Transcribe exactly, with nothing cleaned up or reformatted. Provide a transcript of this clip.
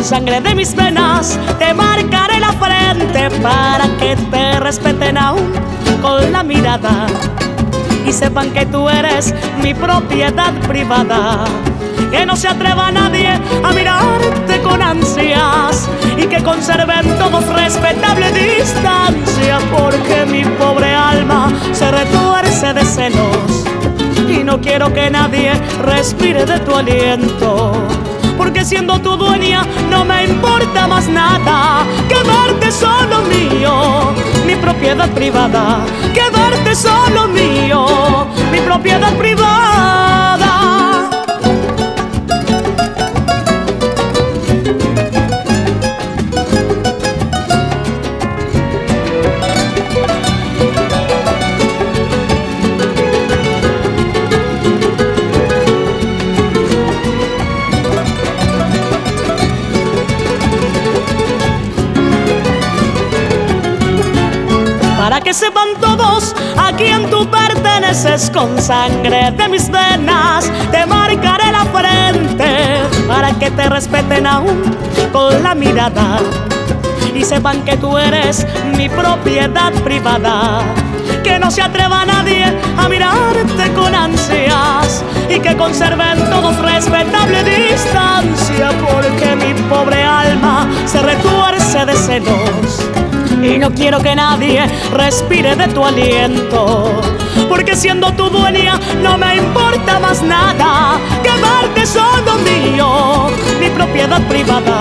sangre de mis venas te marcaré la frente para que te respeten aún con la mirada y sepan que tú eres mi propiedad privada. Que no se atreva nadie a mirarte con ansias y que conserven todos respetable distancia, porque mi pobre alma se retuerce de celos y no quiero que nadie respire de tu aliento. Porque siendo tu dueña no me importa más nada, quedarte solo mío, mi propiedad privada. Quedarte solo mío, mi propiedad privada. Para que sepan todos a quién tú perteneces, con sangre de mis venas te marcaré la frente para que te respeten aún con la mirada y sepan que tú eres mi propiedad privada. Que no se atreva nadie a mirarte con ansias y que conserven todos respetable distancia, porque mi pobre alma se retuerce de celos y no quiero que nadie respire de tu aliento. Porque siendo tu dueña no me importa más nada, quedarte solo mío, mi propiedad privada.